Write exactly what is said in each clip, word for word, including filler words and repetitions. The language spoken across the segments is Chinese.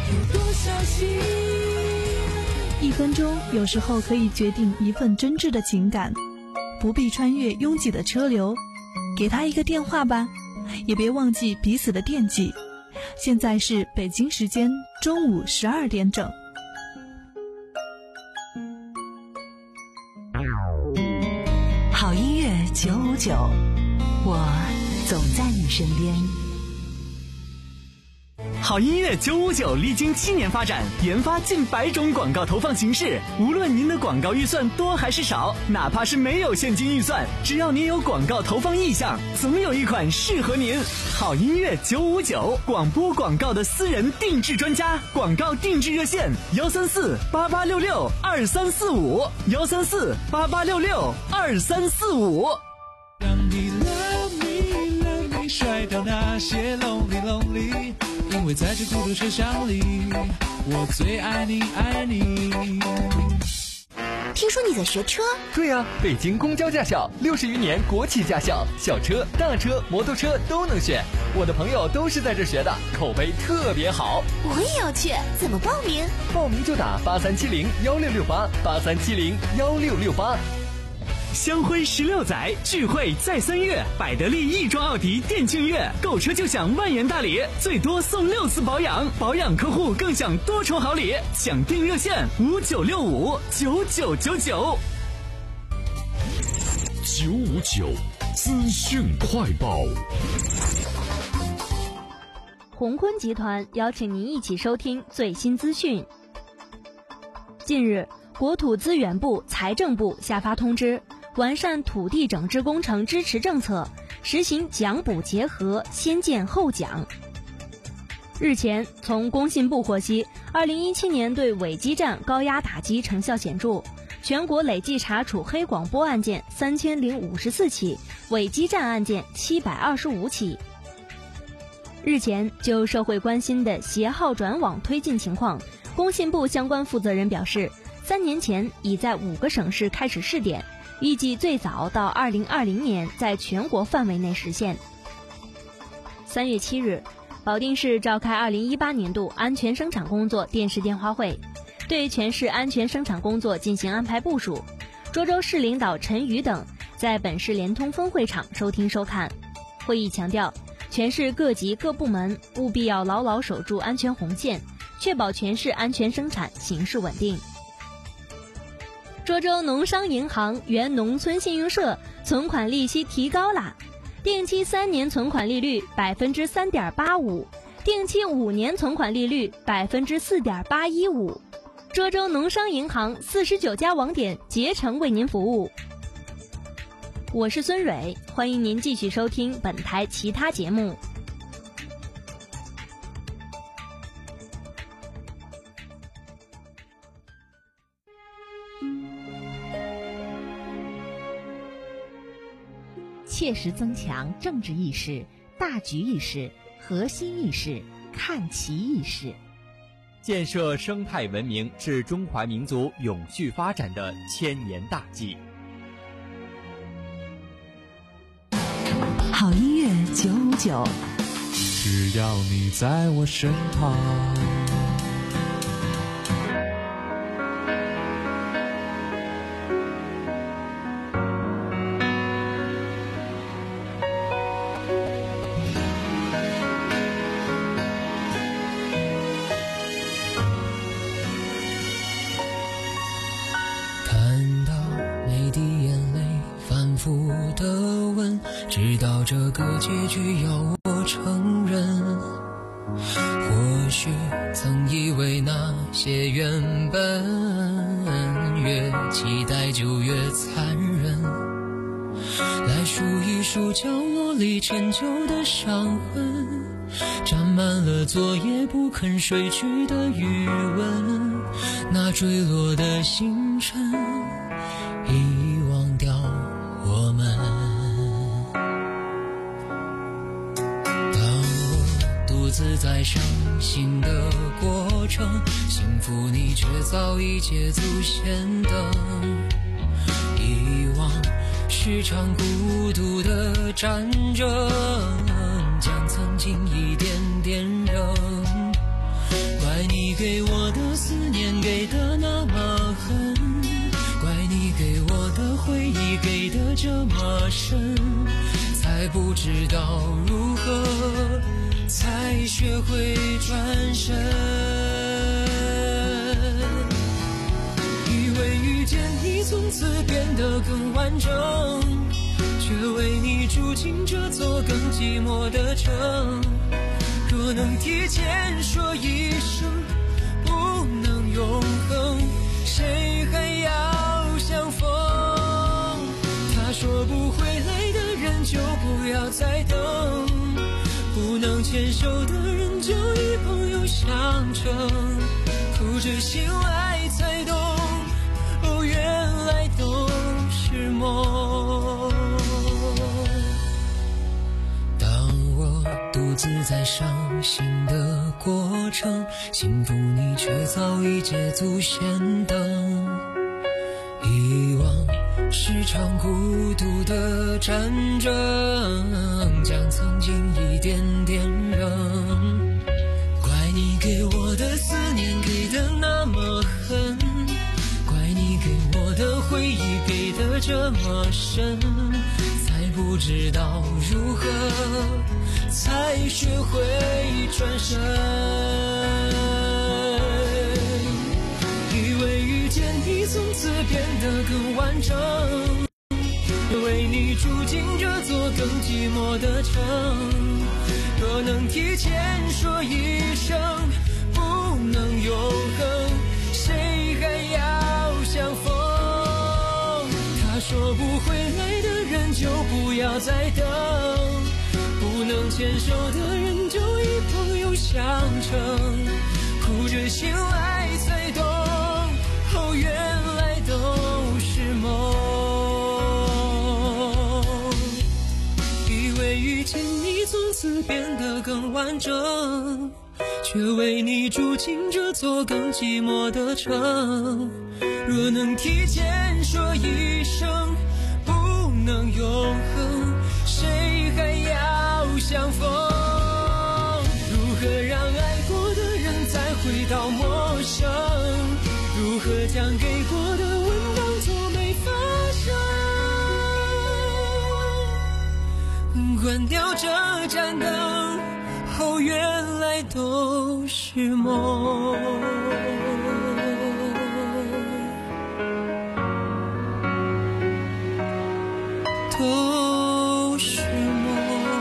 有多小心。 一分钟有时候可以决定一份真挚的情感，不必穿越拥挤的车流，给他一个电话吧，也别忘记彼此的惦记。现在是北京时间中午十二点整。 好音乐九五九，我总在你身边。 好音乐九五九历经七年发展，研发近百种广告投放形式。无论您的广告预算多还是少，哪怕是没有现金预算，只要您有广告投放意向，总有一款适合您。好音乐九五九，广播广告的私人定制专家，广告定制热线幺三四八八六六二三四五幺三四八八六六二三四五。 让你 love me love me 甩掉那些 lonely lonely，因为在这孤独车厢里，我最爱你爱你。 听说你在学车？ 对呀、啊，北京公交驾校六十余年国企驾校，小车、大车、摩托车都能选。我的朋友都是在这学的，口碑特别好。 我也要去，怎么报名？ 报名就打八三七零幺六六八八三七零幺六六八。 香辉十六载，聚会再三月，百得利亦庄奥迪店庆月，购车就享万元大礼，最多送六次保养，保养客户更享多重好礼。抢订热线五九六五九九九九。 九五九资讯快报。 宏坤集团邀请您一起收听最新资讯。近日，国土资源部、财政部下发通知，完善土地整治工程支持政策，实行奖补结合，先建后奖。日前，从工信部获悉，二零一七年对伪基站高压打击成效显著，全国累计查处黑广播案件三千零五十四起，伪基站案件七百二十五起。日前，就社会关心的携号转网推进情况，工信部相关负责人表示，三年前已在五个省市开始试点，预计最早到二零二零年在全国范围内实现。三月七日，保定市召开二零一八年度安全生产工作电视电话会，对全市安全生产工作进行安排部署。涿州市领导陈宇等在本市联通分会场收听收看。会议强调，全市各级各部门务必要牢牢守住安全红线，确保全市安全生产形势稳定。涿州农商银行原农村信用社存款利息提高啦，定期三年存款利率百分之三点八五，定期五年存款利率百分之四点八一五。涿州农商银行四十九家网点竭诚为您服务。我是孙蕊，欢迎您继续收听本台其他节目。 切实增强政治意识、大局意识、核心意识、看齐意识， 建设生态文明是中华民族永续发展的千年大计。 好音乐九五九， 只要你在我身旁。 知道这个结局要我承认，或许曾以为那些原本越期待就越残忍，来数一数角落里陈旧的伤痕，沾满了昨夜不肯睡去的余温，那坠落的星辰遗忘掉我们。独自在伤心的过程，幸福你却早已捷足先登。遗忘是场孤独的战争，将曾经一点点扔。怪你给我的思念给的那么狠，怪你给我的回忆给的这么深，才不知道如何才学会转身。以为遇见你从此变得更完整，却为你住进这座更寂寞的城。若能提前说一声不能永恒，谁还要相逢？他说不回来的人就不要再等，不能牵手的人就以朋友相称，哭着醒来才懂，哦，原来都是梦。独自在伤心的过程，幸福你却早已捷足先登。遗忘是场孤独的战争，将曾经一点点扔。怪你给我的思念给的那么狠，怪你给我的回忆给的这么深，才不知道如何才学会转身。以为遇见你从此变得更完整，为你住进这座更寂寞的城。若能提前说一声不能永恒，谁还要相逢？他说不回来的人就不要再等，不能牵手的人就以朋友相称，哭着醒来才懂，哦，原来都是梦。以为遇见你从此变得更完整，却为你住进这座更寂寞的城。若能提前说一声不能永恒，谁还要相逢？如何让爱过的人再回到陌生？如何将给过的吻当作没发生？关掉这盏灯，哦，原来都是梦。都是梦。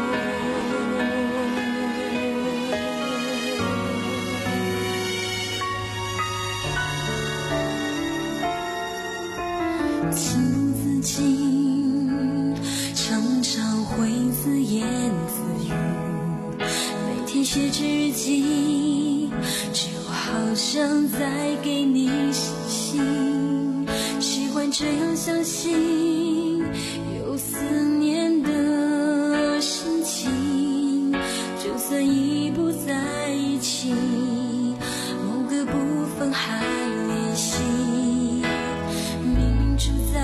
情自禁，常常会自言自语，每天写着日记，就好像在给你写信，喜欢这样相信有思念的心情，就算已不在一起，某个部分还联系，明住在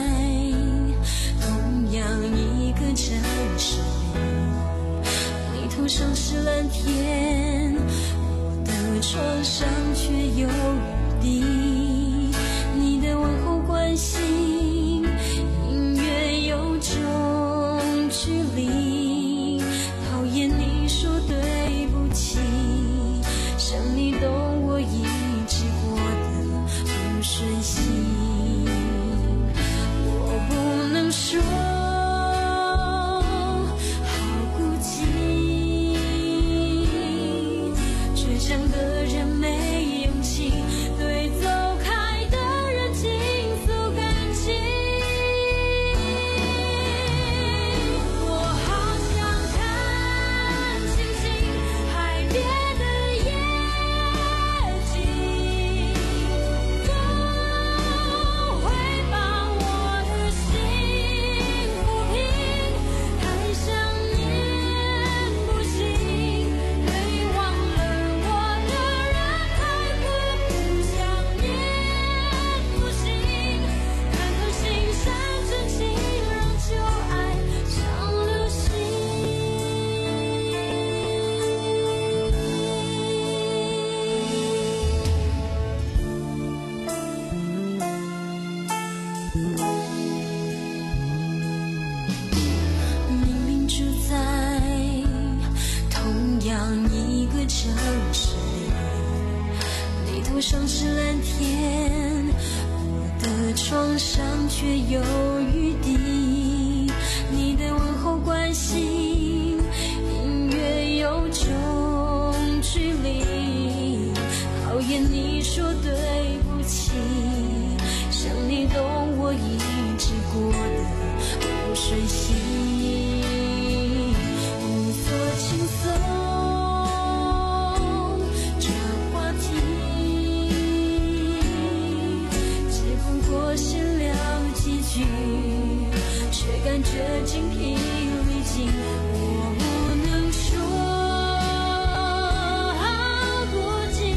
同样一个城市里，你头上是蓝天，我的床上却有雨滴，你的问候关心隐约有种距离，讨厌你说对不起，想你懂我一直过得不顺心，我不能说好孤寂，倔强的人没勇气对走开的人倾诉感情，我好想看星星海边的夜景，风会把我的心抚平，太想念不行，可以忘了我的果上是蓝天，我的床上却有雨滴。你的问候关心，隐约有种距离。讨厌你说对不起，想你懂我一直过得不顺心，无所轻松。却感觉精疲力尽，我不能说好多情，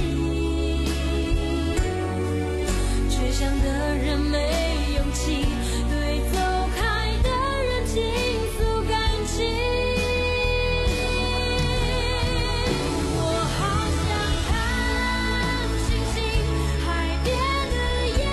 却想的人没勇气对走开的人倾诉感情。我好想看星星，海边的夜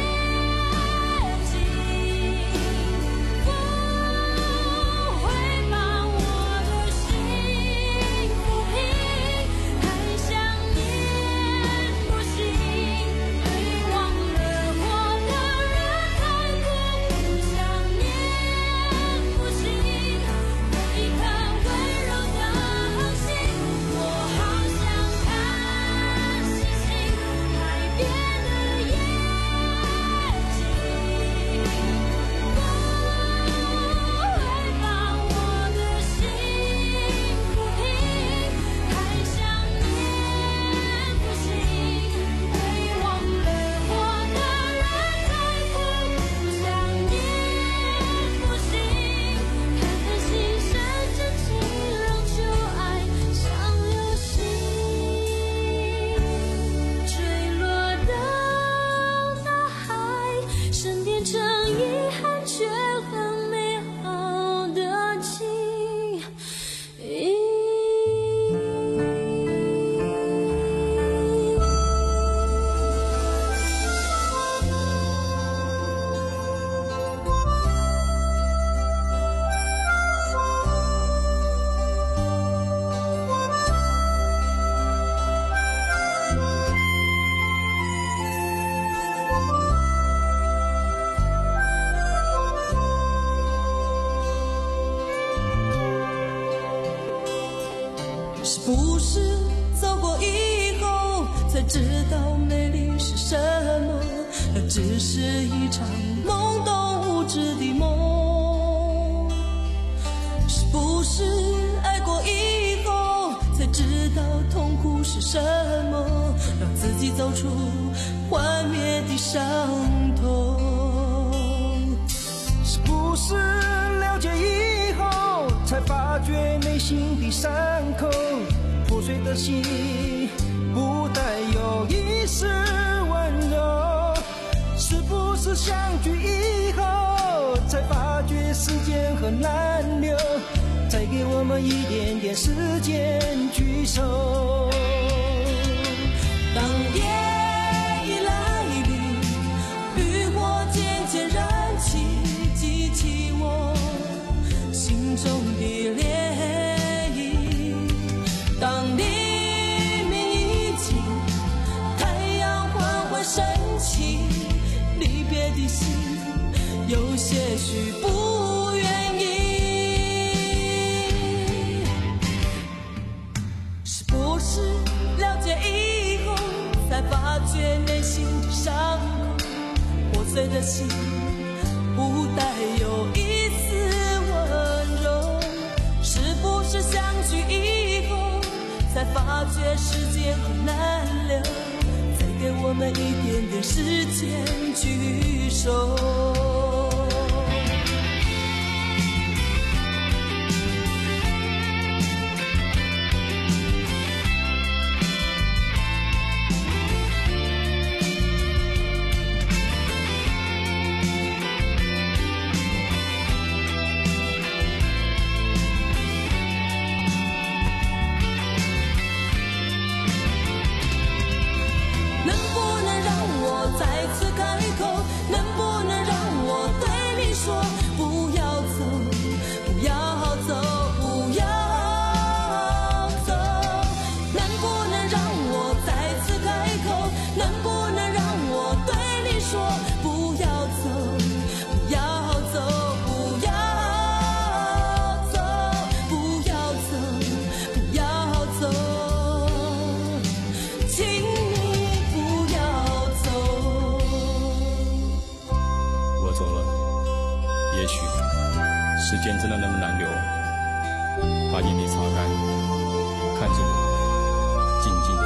不是走过以后才知道美丽是什么，那只是一场懵懂无知的梦。是不是爱过以后才知道痛苦是什么，让自己走出幻灭的伤痛。 是不是了解以后才发觉内心的伤口，破碎的心不带有一丝温柔。是不是相聚以后才发觉时间很难留，再给我们一点点时间聚首。 当夜已来临，渔火渐渐燃起，激起我心中的涟漪。当黎明已尽，太阳缓缓升起，离别的心有些许不愿意。是不是了解以后才发觉内心的伤口，破碎的心不带有一丝温柔。是不是相聚以后才发觉时间很难留，再给我们一点点时间聚首。能不能让我再次开口？能不能让间真的那么难留？把眼泪擦干，看着我，静静的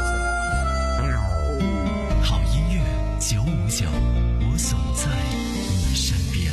走。好音乐九五九，我总在你身边。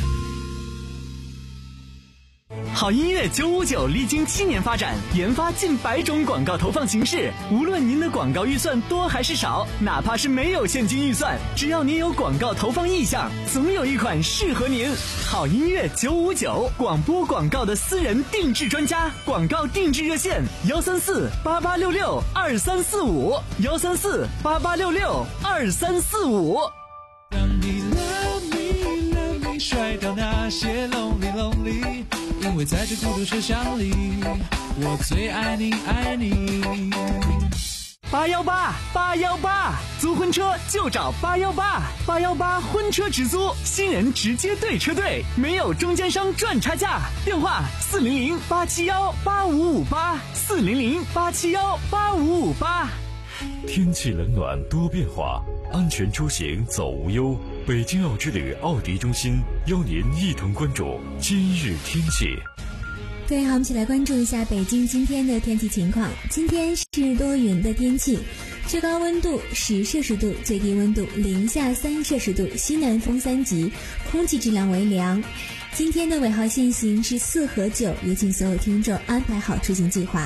好音乐九五九历经七年发展，研发近百种广告投放形式。无论您的广告预算多还是少，哪怕是没有现金预算，只要您有广告投放意向，总有一款适合您。好音乐九五九，广播广告的私人定制专家，广告定制热线：幺三四八八六六二三四五，幺三四八八六六二三四五。 让你 love me love me 甩掉那些 lonely lonely。因为在这孤独车厢里，我最爱你爱你。 八幺八八幺八，租婚车就找八幺八，八幺八婚车直租，新人直接对车队，没有中间商赚差价。电话四零零八七幺八五五八，四零零八七幺八五五八。 天气冷暖多变化，安全出行走无忧。北京奥之旅奥迪中心邀您一同关注今日天气。 各位好，我们一起来关注一下北京今天的天气情况。今天是多云的天气，最高温度十摄氏度，最低温度零下三摄氏度，西南风三级，空气质量为良。今天的尾号限行是四和九，也请所有听众安排好出行计划。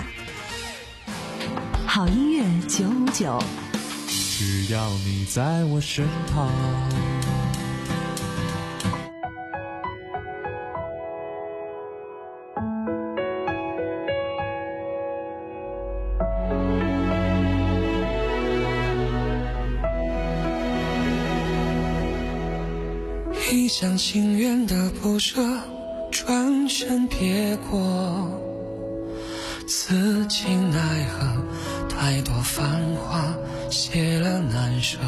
好音乐九五九， 只要你在我身旁。 一厢情愿的不舍，转身别过，此情奈何，太多繁华谢了难舍。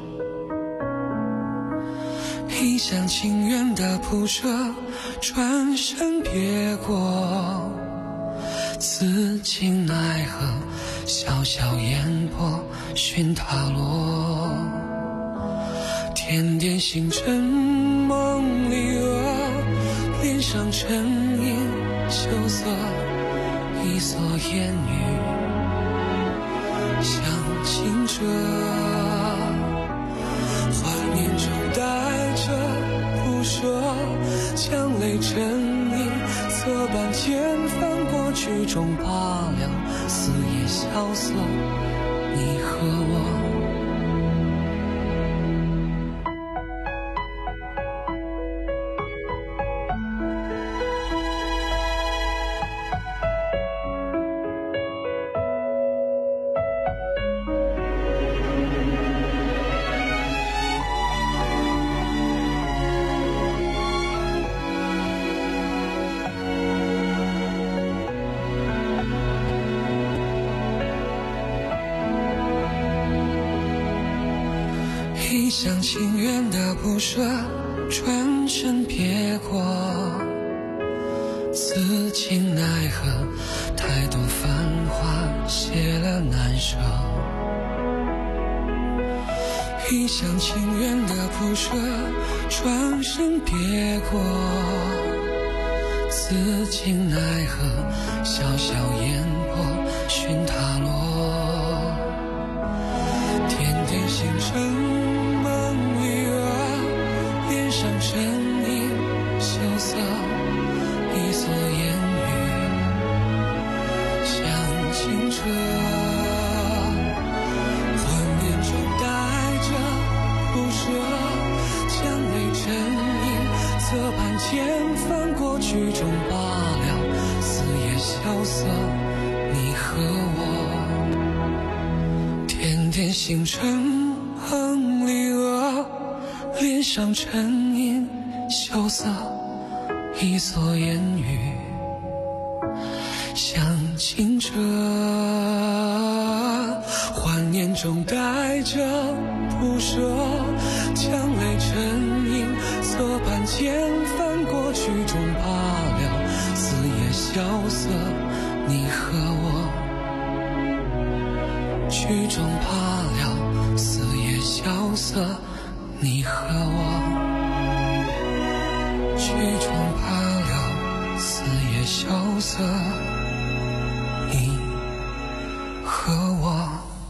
一厢情愿的不舍，转身别过，此情奈何，小小烟波寻他落。点点星辰梦里额，脸上沉吟羞涩，一蓑烟雨像清澈，怀念中带着不舍，将泪沉吟，侧半天翻过曲终罢了，四野萧瑟，你和我。一厢情愿的不舍，转身别过，此情奈何，太多繁华谢了难舍。一厢情愿的不舍，转身别过，此情奈何，小小烟波寻他落。点点星辰上沉吟羞涩，一蓑烟雨像清澈，幻念中带着不舍，将泪沉吟，侧半天翻过曲终罢了，四野萧瑟，你和我。点点星辰哼离额，脸上沉吟羞涩，一蓑烟雨像清澈，幻念中带着不舍，将泪沉吟，侧半天翻过曲终罢了，四野萧瑟，你和我。曲终罢了，四野萧瑟，你和我。曲终罢了，四野萧瑟，你和我。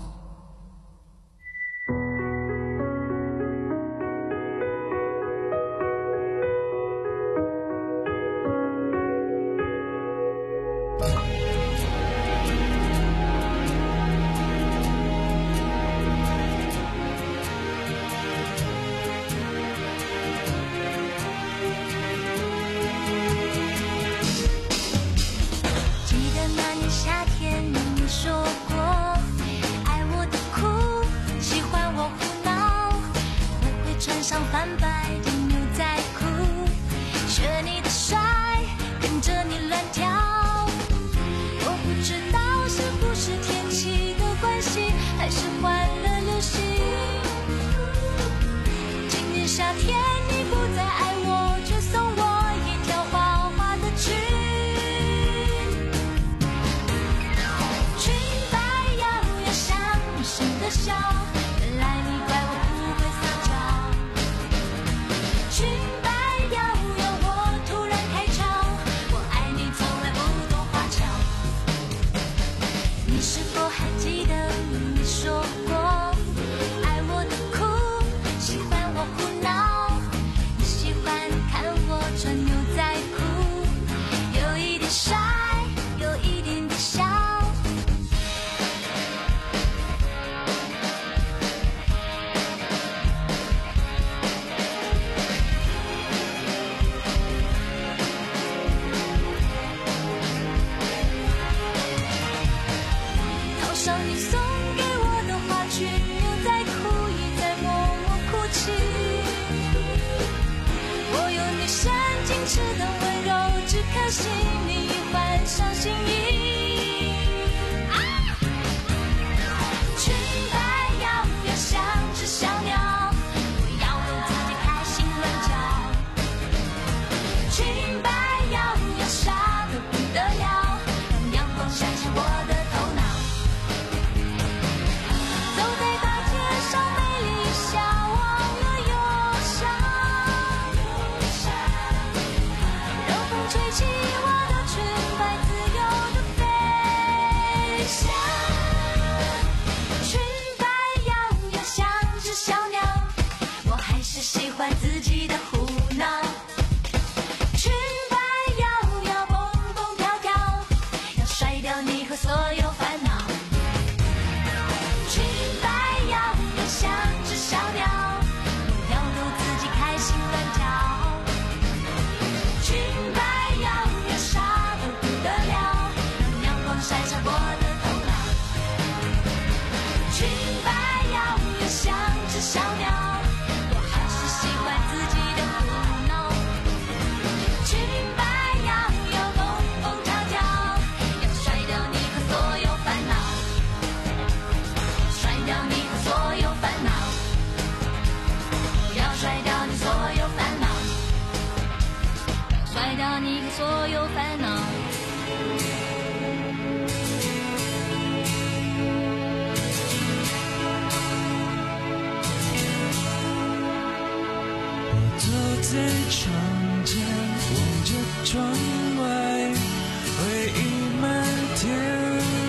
在窗前望着窗外，回忆漫天。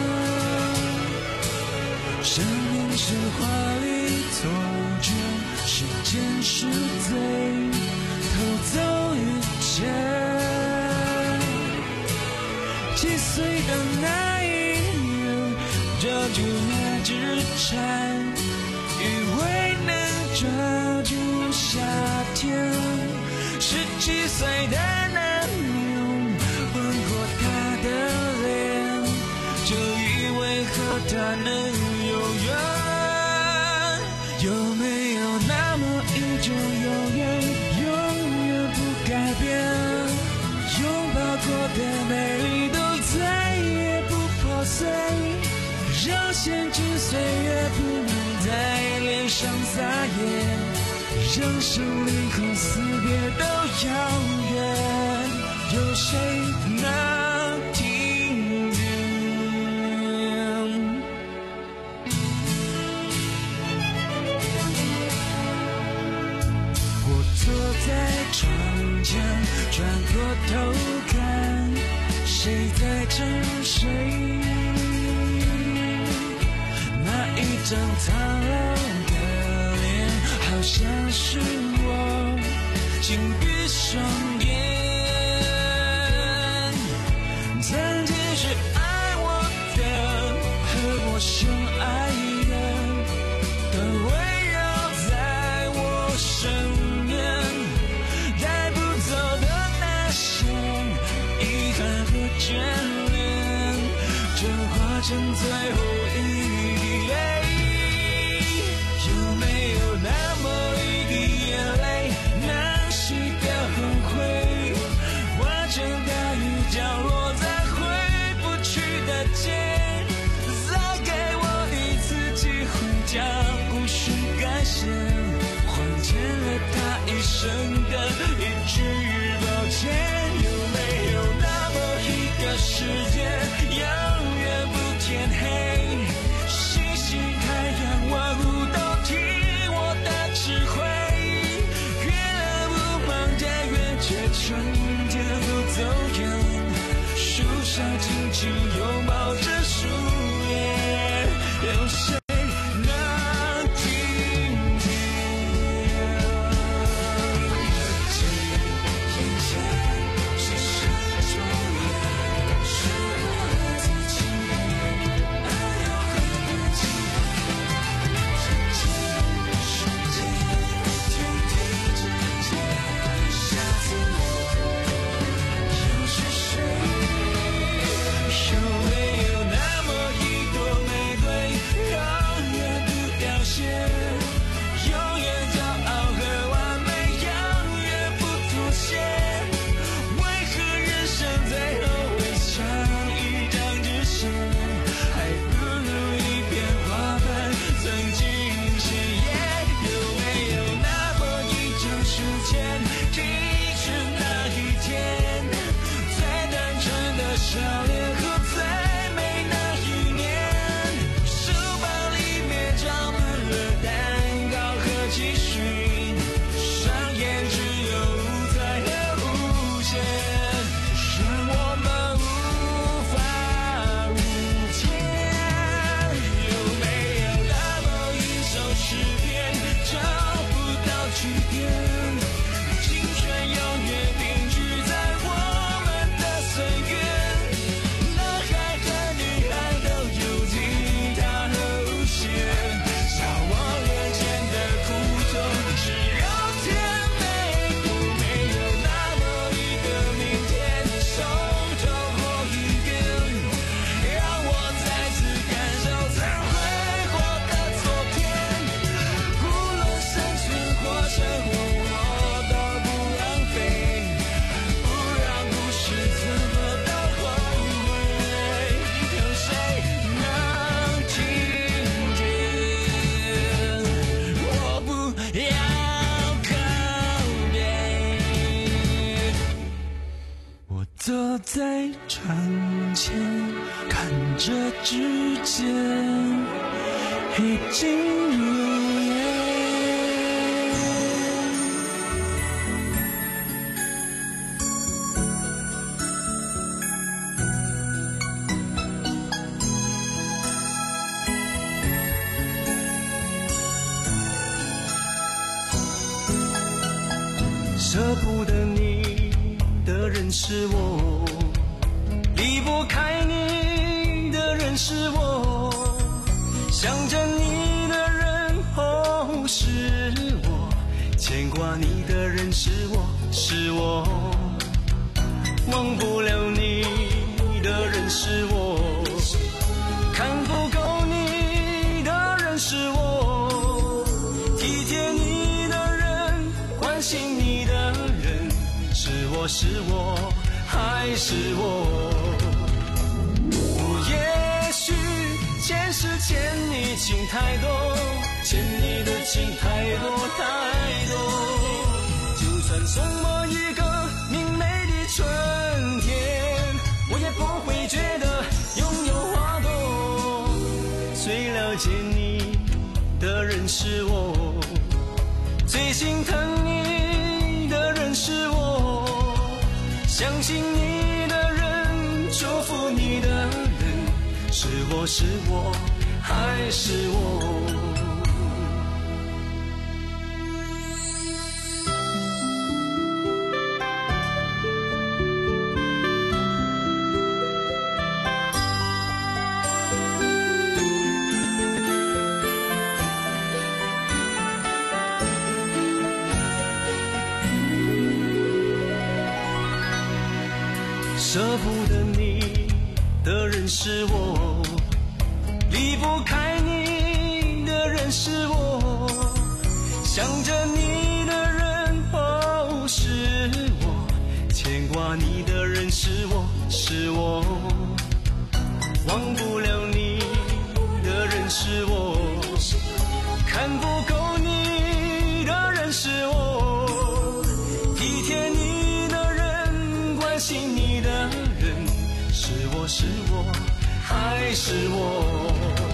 生命是华丽错觉，时间是贼，偷走一切。七岁的那一年，抓住那只蝉，以为能抓住夏天。十七岁的男人吻过她的脸，就以为和她能永远。有没有那么一种永远，永远不改变？拥抱过的美丽都再也不破碎，让闲去岁月不能在脸上撒野。让生离和死别都遥远，有谁能听见？我坐在窗前，转过头看， 谁在沉睡？那一张苍老的脸，好像是我，紧闭双眼。曾经是爱我的，和我相爱的，都围绕在我身边，带不走的那些遗憾和眷恋，就化成最后一滴泪。有没有那么一滴眼泪，能洗掉后悔，化成大雨降落在回不去的街，再给我一次机会将故事改写，还欠了他一生的一句抱歉。有没有那么一个世界，永远不天黑，星星太阳万物都听我的指挥，月亮不忙在圆缺，春天不走远，树上静静拥抱着树叶，有谁能听见？眼前是谁出现，是我自己，爱又何不及？时间时间，天地之间，下次我又是谁？有没有那么一朵玫瑰，永远不凋谢，永远骄傲和完美，永远不妥协？为何人生最后会像一张纸屑，还不如一片花瓣曾经鲜艳？有没有那么一张书签，记住那一天最单纯的少年和最美那一年？书包里面装满了蛋糕和期许，上演只有舞台和无限，让我们无法无天。有没有那么一首诗篇，找不到句点，青春永远定居在我们的岁月？男孩和女孩都有吉他和无弦，笑忘眼前的苦痛，只有甜美。有没有那么一个明天，从头过一遍，让我再次感受曾挥霍的昨天？无论生存或生活，我都不浪费，不让故事怎么都后悔。有谁能听见？我不要告别。我坐在窗前，看着指尖已经入夜。舍不得你的人是我，离不开你的人是我，想着你的人哦是我，牵挂你的人是我，是我，忘不了你的人是我，看不够你的人是我，体贴你的人，关心你的人，是我是我还是我？也许前世欠你情太多，欠你的情太多太多，就算送我一个明媚的春天，我也不会觉得拥有花朵。最了解你的人是我，最心疼你的人是我，相信你的人终是我是我还是我。舍不得你的人是我，离不开你的人是我，想着你的人哦是我，牵挂你的人是我是我，忘不了你的人是我，看不够你的人是我，体贴你的人，关心你的人，是我是我还是我。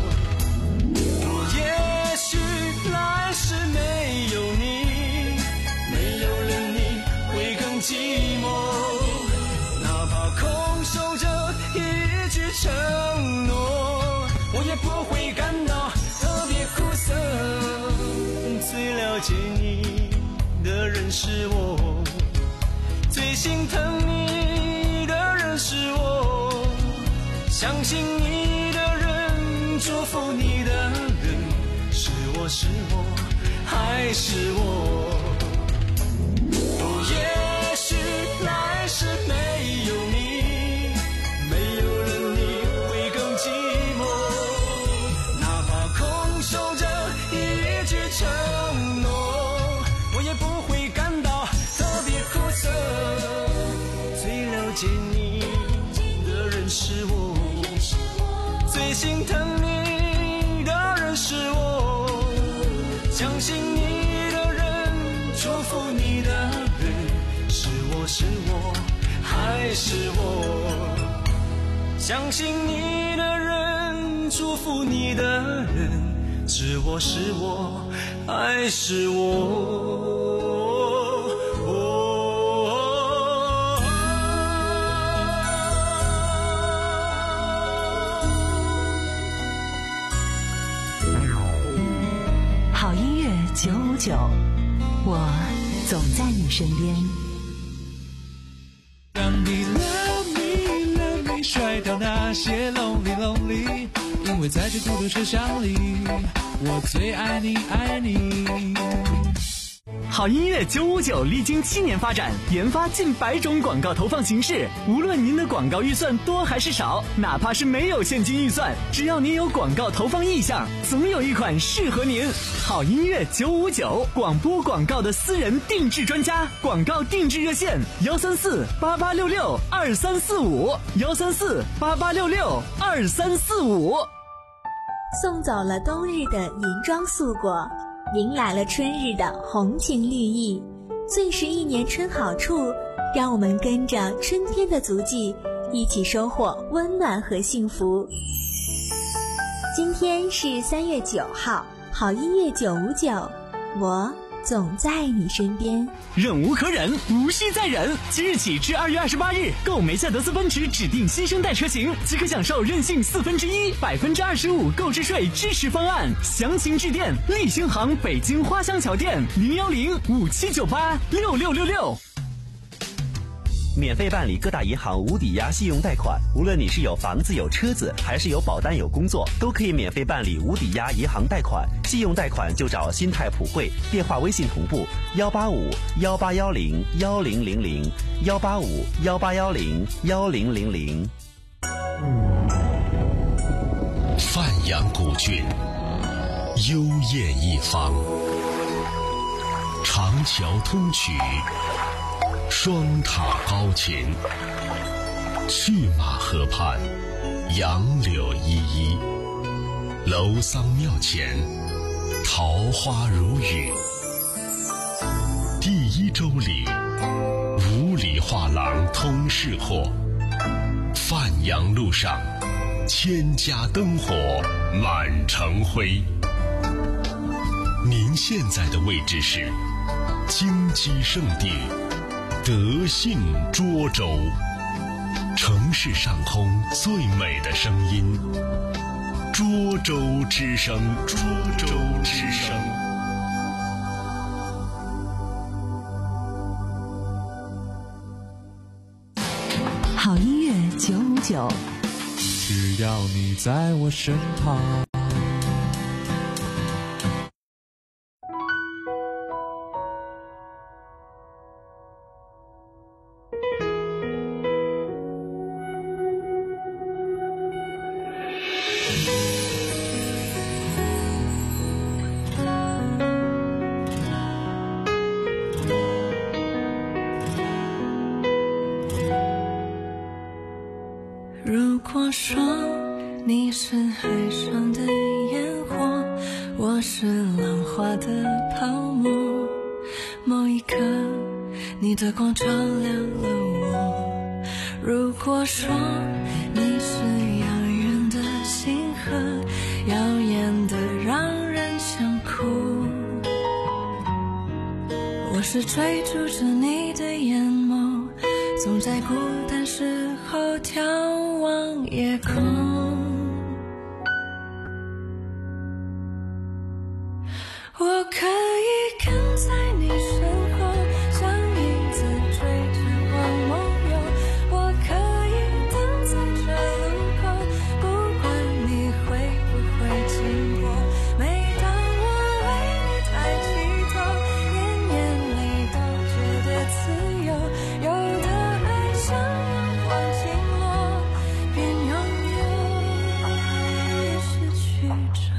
也许来世没有你，没有了你会更寂寞，哪怕空守着一句承诺，我也不会感到特别苦涩。最了解你的人是我，最心疼你的人是我，相信你的人，祝福你的人，是我是我还是我。也许来世没有你，没有了你会更寂寞，哪怕空守着一句承诺，我也不会感到特别苦涩。最了解你的人是我，最心疼你的人是我，相信你的人，祝福你的人，是我是我还是我。相信你的人，祝福你的人，是我是我还是我。 好音乐九五九，我总在你身边。 让你 love me love me 甩掉那些 lonely lonely， 因为在这孤独车厢里，我最爱你爱你。 好音乐九五九历经七年发展，研发近百种广告投放形式。无论您的广告预算多还是少，哪怕是没有现金预算，只要您有广告投放意向，总有一款适合您。好音乐九五九，广播广告的私人定制专家，广告定制热线幺三四八八六六二三四五幺三四八八六六二三四五。 送走了冬日的银装素裹，迎来了春日的红情绿意，最是一年春好处，让我们跟着春天的足迹，一起收获温暖和幸福。今天是三月九号，好音乐九五九，我总在你身边。 忍无可忍，无需再忍。即日起至二月二十八日，购梅赛德斯奔驰指定新生代车型，即可享受任性四分之一、百分之二十五购置税支持方案。详情致电立星行北京花乡桥店零幺零五七九八六六六六。 免费办理各大银行无抵押信用贷款，无论你是有房子有车子，还是有保单有工作，都可以免费办理无抵押银行贷款。信用贷款就找新泰普惠，电话微信同步幺八五幺八幺零幺零零零幺八五幺八幺零幺零零零。 范阳古郡，幽艳一方，长桥通衢，双塔高琴，去马河畔，杨柳依依，楼桑庙前，桃花如雨。第一周里，五里画廊通市货，范阳路上，千家灯火满城辉。您现在的位置是京畿圣地德信涿州。 城市上空最美的声音，涿州之声，涿州之声。 好音乐九五九， 只要你在我身旁。 如果说你是海上的烟火，我是浪花的泡沫，某一刻你的光照亮了我。如果说你是遥远的星河，耀眼的让人想哭，我是追逐着你的眼眸，总在孤单时候眺望夜空。我可以跟在你身后，像影子追着光梦游。我可以等在这路口，不管你会不会经过。每当我为你抬起头，眼眼里都觉得自由。有的爱像阳光倾落，边拥有边失去着。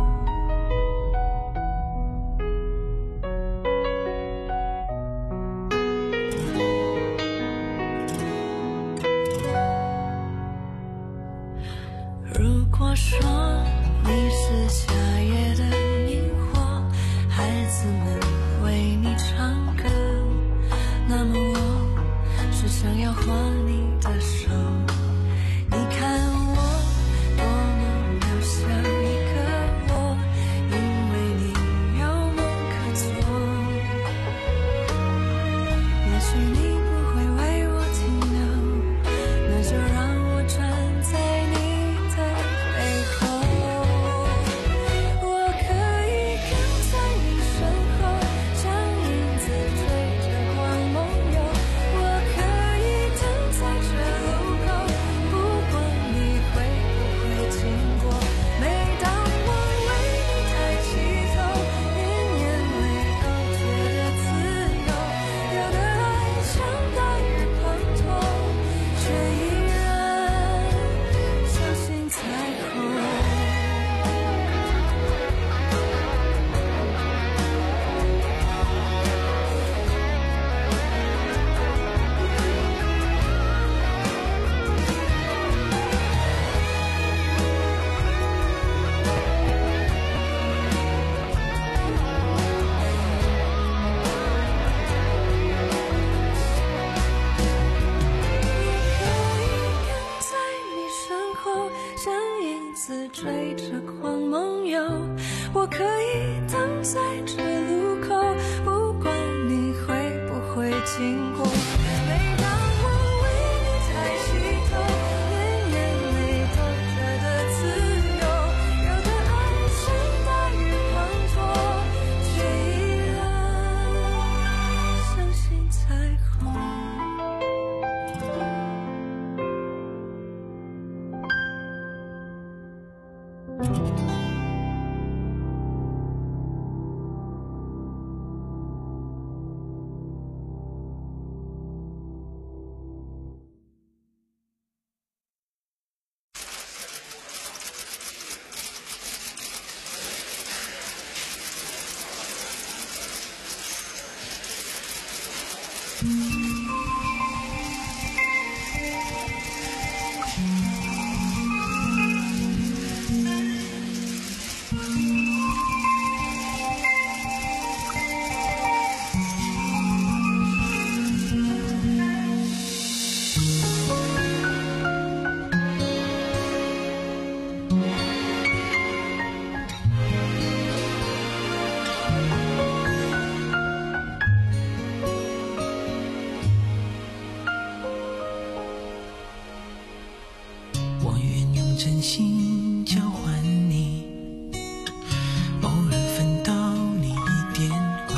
如果说你是夏夜的萤火，孩子们为你唱歌，那么我是想要握你的手。你看我多么渺小一个我，因为你有梦可做。也许你不会为我停留，那就让我站在你背后。我可以跟在你身后，像影子追着光梦游。我可以等在这路口，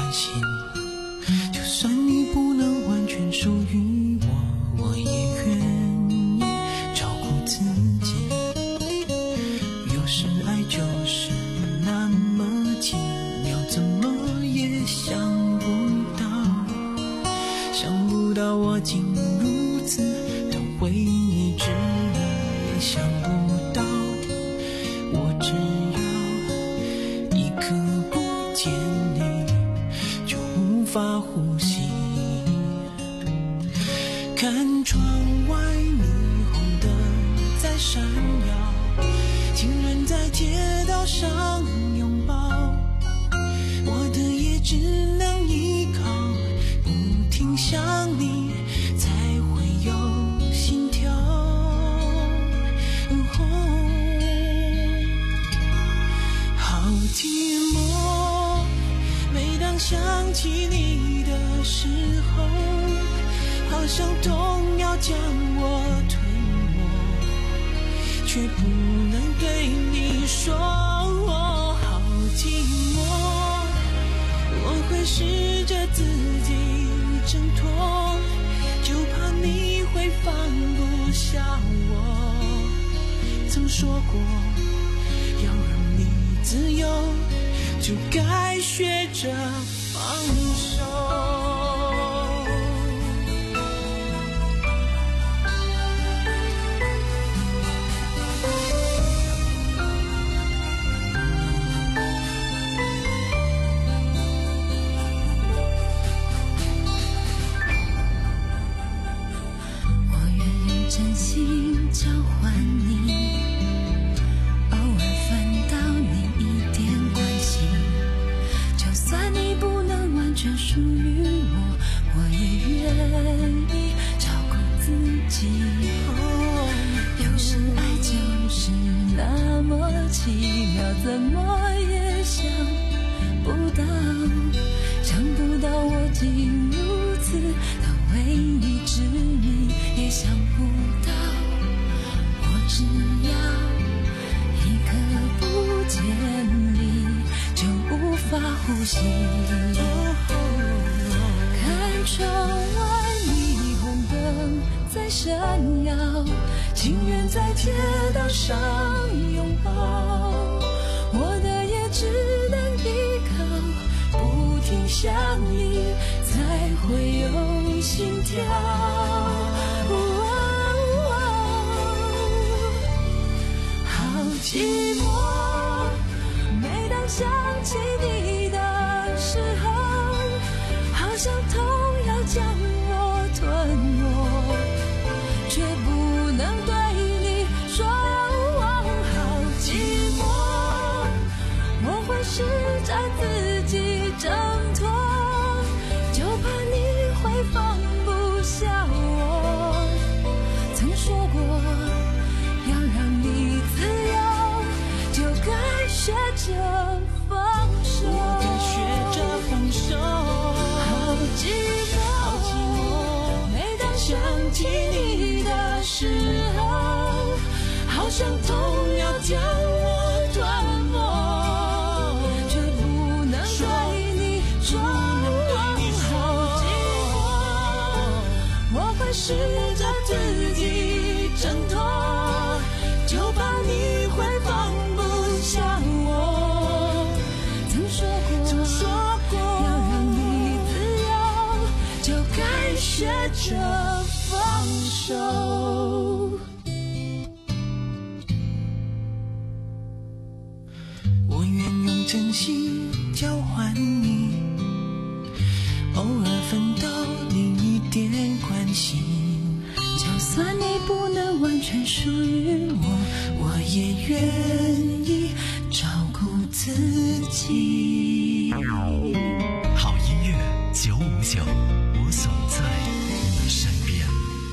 心。就算你不能完全属于我，我也愿意照顾自己。有时爱就是那么奇妙，怎么也想不到，想不到我竟如此的为你值得，也想不到我只要一刻不见你就无法呼吸。看窗外霓虹灯在闪耀，情人在街道上拥抱，我的也只能依靠，不停想你才会有心跳。哦，好寂寞，每当想起你的时候，好像痛要将我吞没，却不能对你说。好寂寞，我会试着自己挣脱，就怕你会放不下我。曾说过要让你自由，就该学着放手。 真心交换你，偶尔分到你一点关心。就算你不能完全属于我，我也愿意照顾自己。有时爱就是那么奇妙，怎么也想不到，想不到我竟如此的为你执迷，也想不到我只要一刻不见你就无法呼吸。看窗外霓虹灯在闪耀，情人在街道上拥抱，我的也只能依靠，不停想你才会有心跳。寂寞，每当想起你的时候，好像痛要将我吞没，却不能对你说。好寂寞，我会试着自己挣脱，就怕你会放不下我。曾说过要让你自由，学着放手，我该学着放手。好寂寞，好寂寞，每当想起你的时候，好像痛要将我吞没，却不能对你说。好寂寞，我会试着自己挣脱，就怕你会放不下我。曾说过，曾说过，要让你自由，就该学着放手。我愿用真心交换你，偶尔分到你一点关心。就算你不能完全属于我，我也愿意照顾自己。 好音乐九五九，我总在你身边。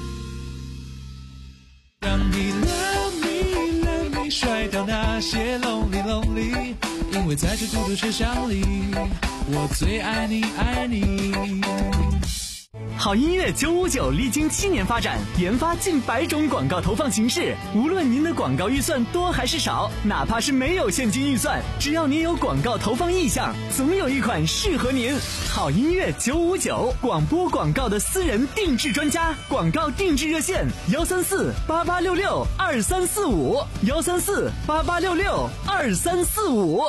让你 love me love me 甩掉那些 lonely lonely， 因为在这嘟嘟车厢里，我最爱你爱你。 好音乐九五九历经七年发展，研发近百种广告投放形式。无论您的广告预算多还是少，哪怕是没有现金预算，只要您有广告投放意向，总有一款适合您。好音乐九五九，广播广告的私人定制专家，广告定制热线：幺三四八八六六二三四五，幺三四八八六六二三四五。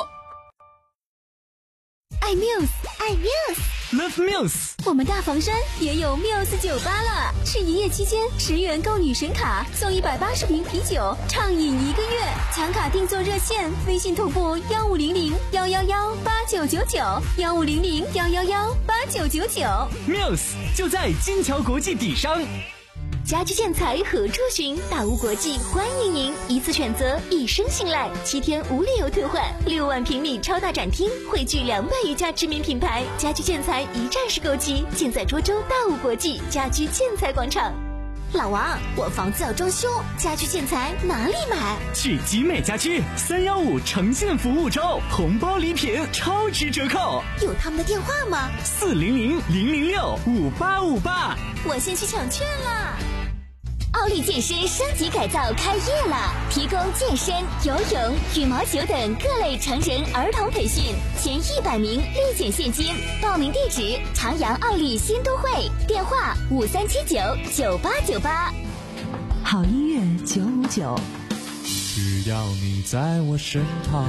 爱 Muse， 爱 Muse。Love Muse， 我们大房山也有 Muse 酒吧了。是一夜期间十元购女神卡，送一百八十瓶啤酒，畅饮一个月。抢卡订座热线：微信同步幺五零零幺幺幺八九九九，幺五零零幺幺幺八九九九。 Muse 就在金桥国际底商。 家居建材何处寻？大屋国际欢迎您，一次选择，一生信赖，七天无理由退换，六万平米超大展厅，汇聚两百余家知名品牌，家居建材一站式购齐，尽在涿州大屋国际家居建材广场。老王，我房子要装修，家居建材哪里买？ 去集美家居，三幺五呈现服务周，红包礼品超值折扣。 有他们的电话吗？ 四零零零零六五八五八。 我先去抢券了。奥利健身升级改造开业了，提供健身、游泳、羽毛球等各类成人儿童培训，前一百名立减现金。报名地址：长阳奥利新都会，电话五三七九九八九八。 好音乐九五九， 只要你在我身旁。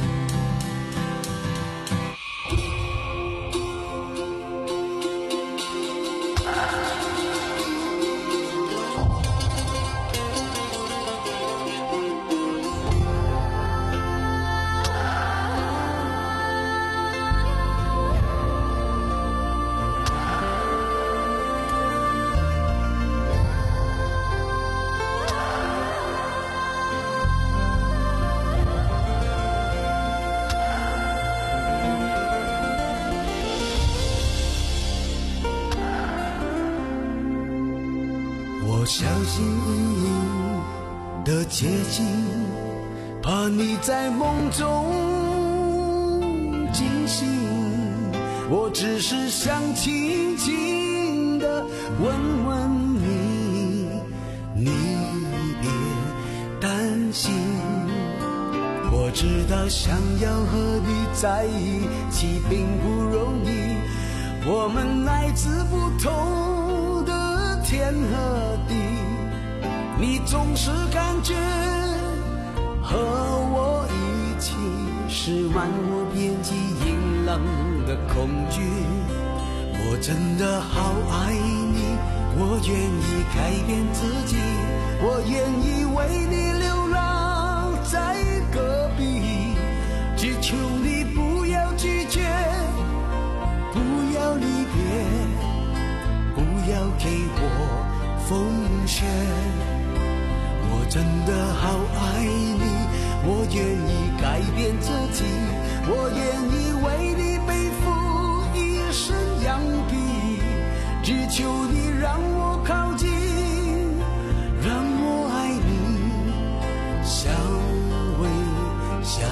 我小心翼翼的接近，怕你在梦中惊醒。我只是想轻轻的问问你，你别担心。我知道想要和你在一起并不容易，我们来自不同的天和地，你总是感觉和我一起是漫无边际阴冷的恐惧。我真的好爱你，我愿意改变自己，我愿意为你流浪在隔壁，只求你不要拒绝，不要离别，不要给我风雪。我真的好爱你，我愿意改变自己，我愿意为你背负一身羊皮，只求你让我靠近，让我爱你，相偎相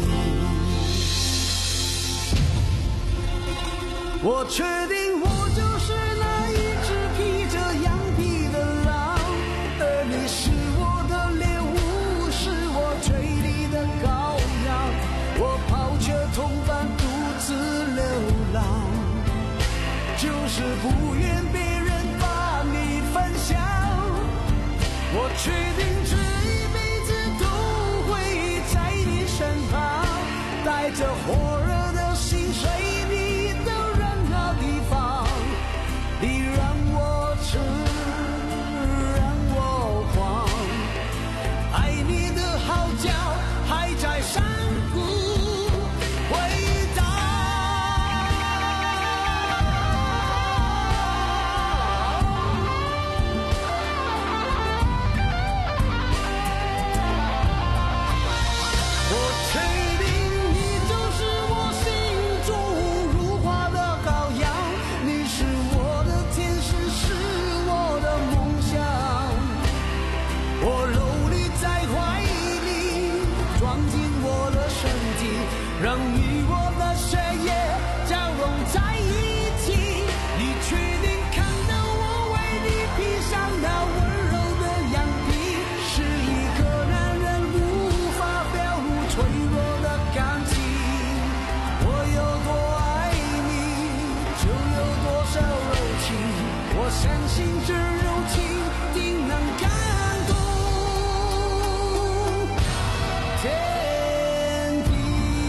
依。我确定我就是那一只披着羊皮的狼，而你是我的猎物，是我嘴里的羔羊。我抛却同伴独自流浪，就是不愿别人把你分享。我确定这一辈子都会在你身旁，带着火热的心随你到任何地方。你让我吃，让我狂，爱你的号角还在山谷回荡。我确定你就是我相信这柔情定能感动天地。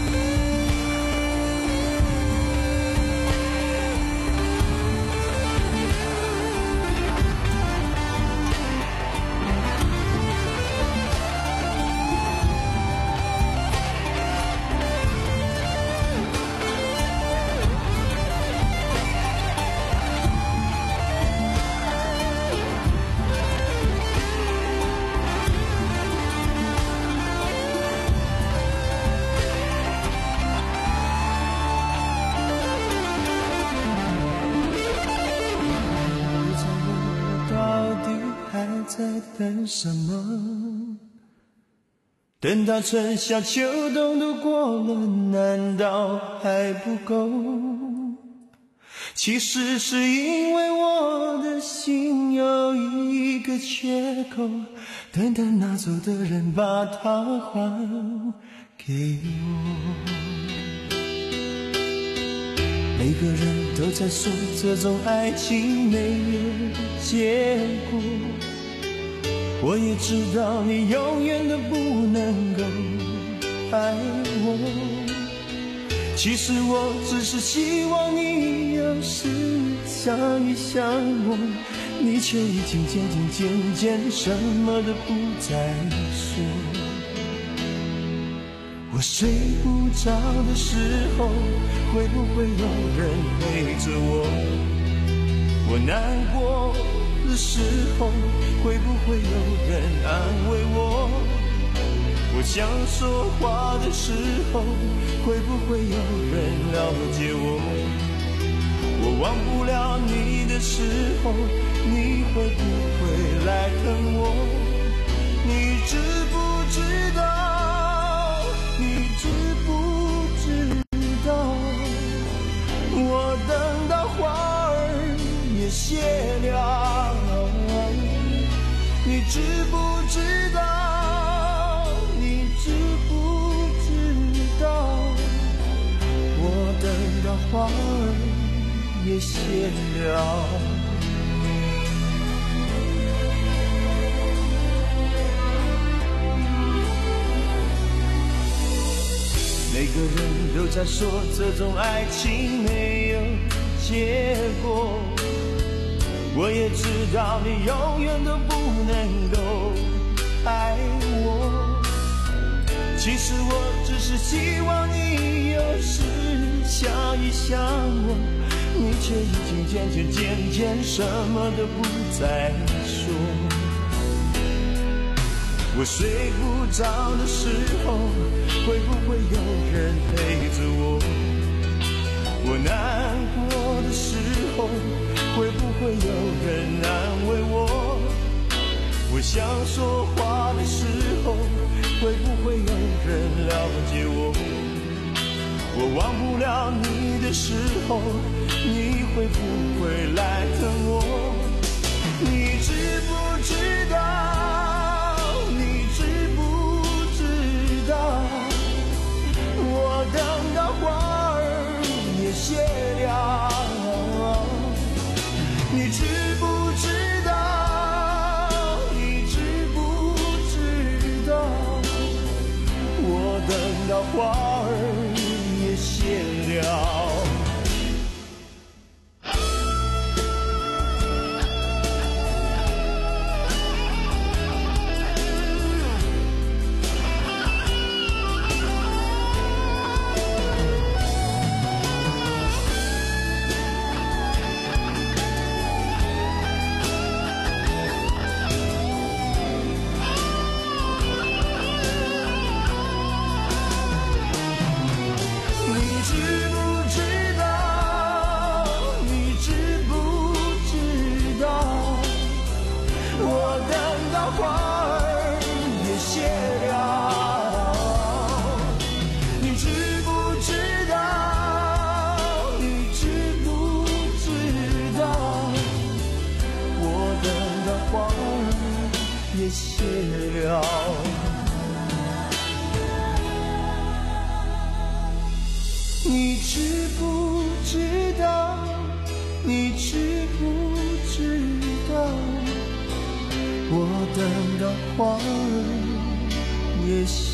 在等什么？等到春夏秋冬都过了，难道还不够？其实是因为我的心有一个缺口，等待拿走的人把它还给我。每个人都在说这种爱情没有结果，我也知道你永远都不能够爱我。其实我只是希望你有时想一想我，你却已经渐渐渐渐什么都不再说。我睡不着的时候，会不会有人陪着我？我难过的时候，会不会有人安慰我？我想说话的时候，会不会有人了解我？我忘不了你的时候，你会不会来疼我？你知不知道？你知不知道？我等到花儿也谢了，你知不知道？你知不知道？我等到花儿也谢了。每个人都在说这种爱情没有结果，我也知道你永远都不能够爱我。其实我只是希望你有时想一想我，你却已经渐渐渐渐什么都不再说。我睡不着的时候，会不会有人陪着我？我难过的时候，会不会有人安慰我？我想说话的时候，会不会有人了解我？我忘不了你的时候，你会不会来疼我？你知不知道？你知不知道？我等到花儿也谢了，你知不知道？你知不知道？我等到花儿也谢了。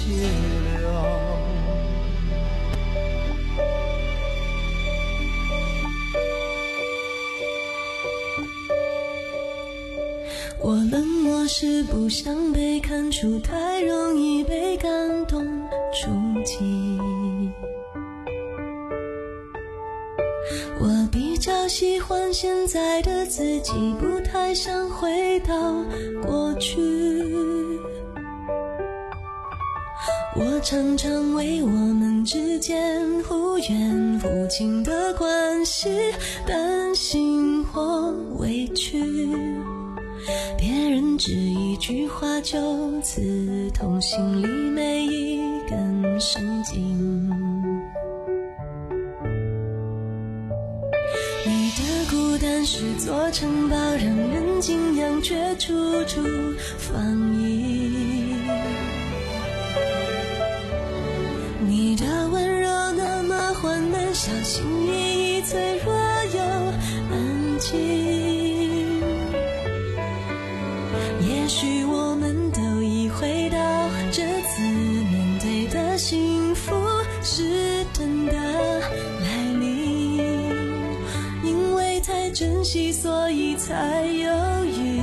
解了。 我冷漠是不想被看出，太容易被感动触及。我比较喜欢现在的自己，不太想回到过去。我常常为我们之间忽远忽近的关系担心或委屈，别人只一句话就刺痛心里每一根神经。你的孤单是座城堡，让人敬仰却处处防御。你的温柔那么缓慢，小心翼翼，脆弱又安静。也许我们都已回到这次面对的幸福是真的来临，因为太珍惜所以才犹豫，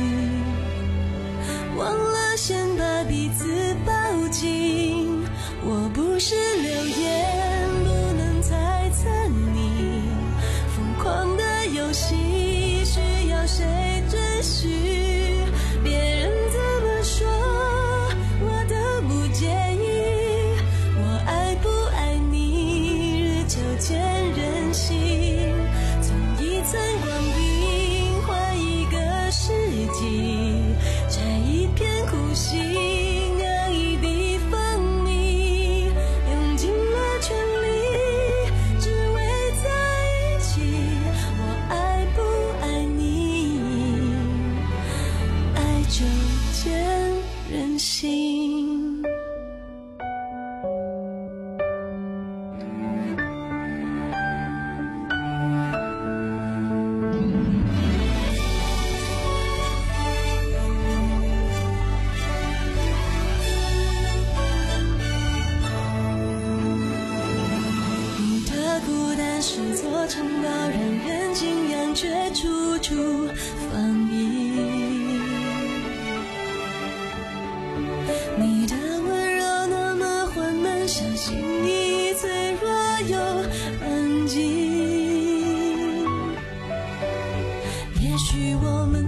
忘了先把彼此抱紧。我不是流言，不能猜测你疯狂的游戏需要谁准许，别人怎么说我都不介意，我爱不爱你日久见人心，从一寸光阴换一个世纪，摘一片苦心酿一滴风泥，用尽了全力只为在一起，我爱不爱你爱就见人心。你的孤单是座城堡，让人敬仰却处处防御。你的温柔那么缓慢，小心翼翼，脆弱又安静。也许我们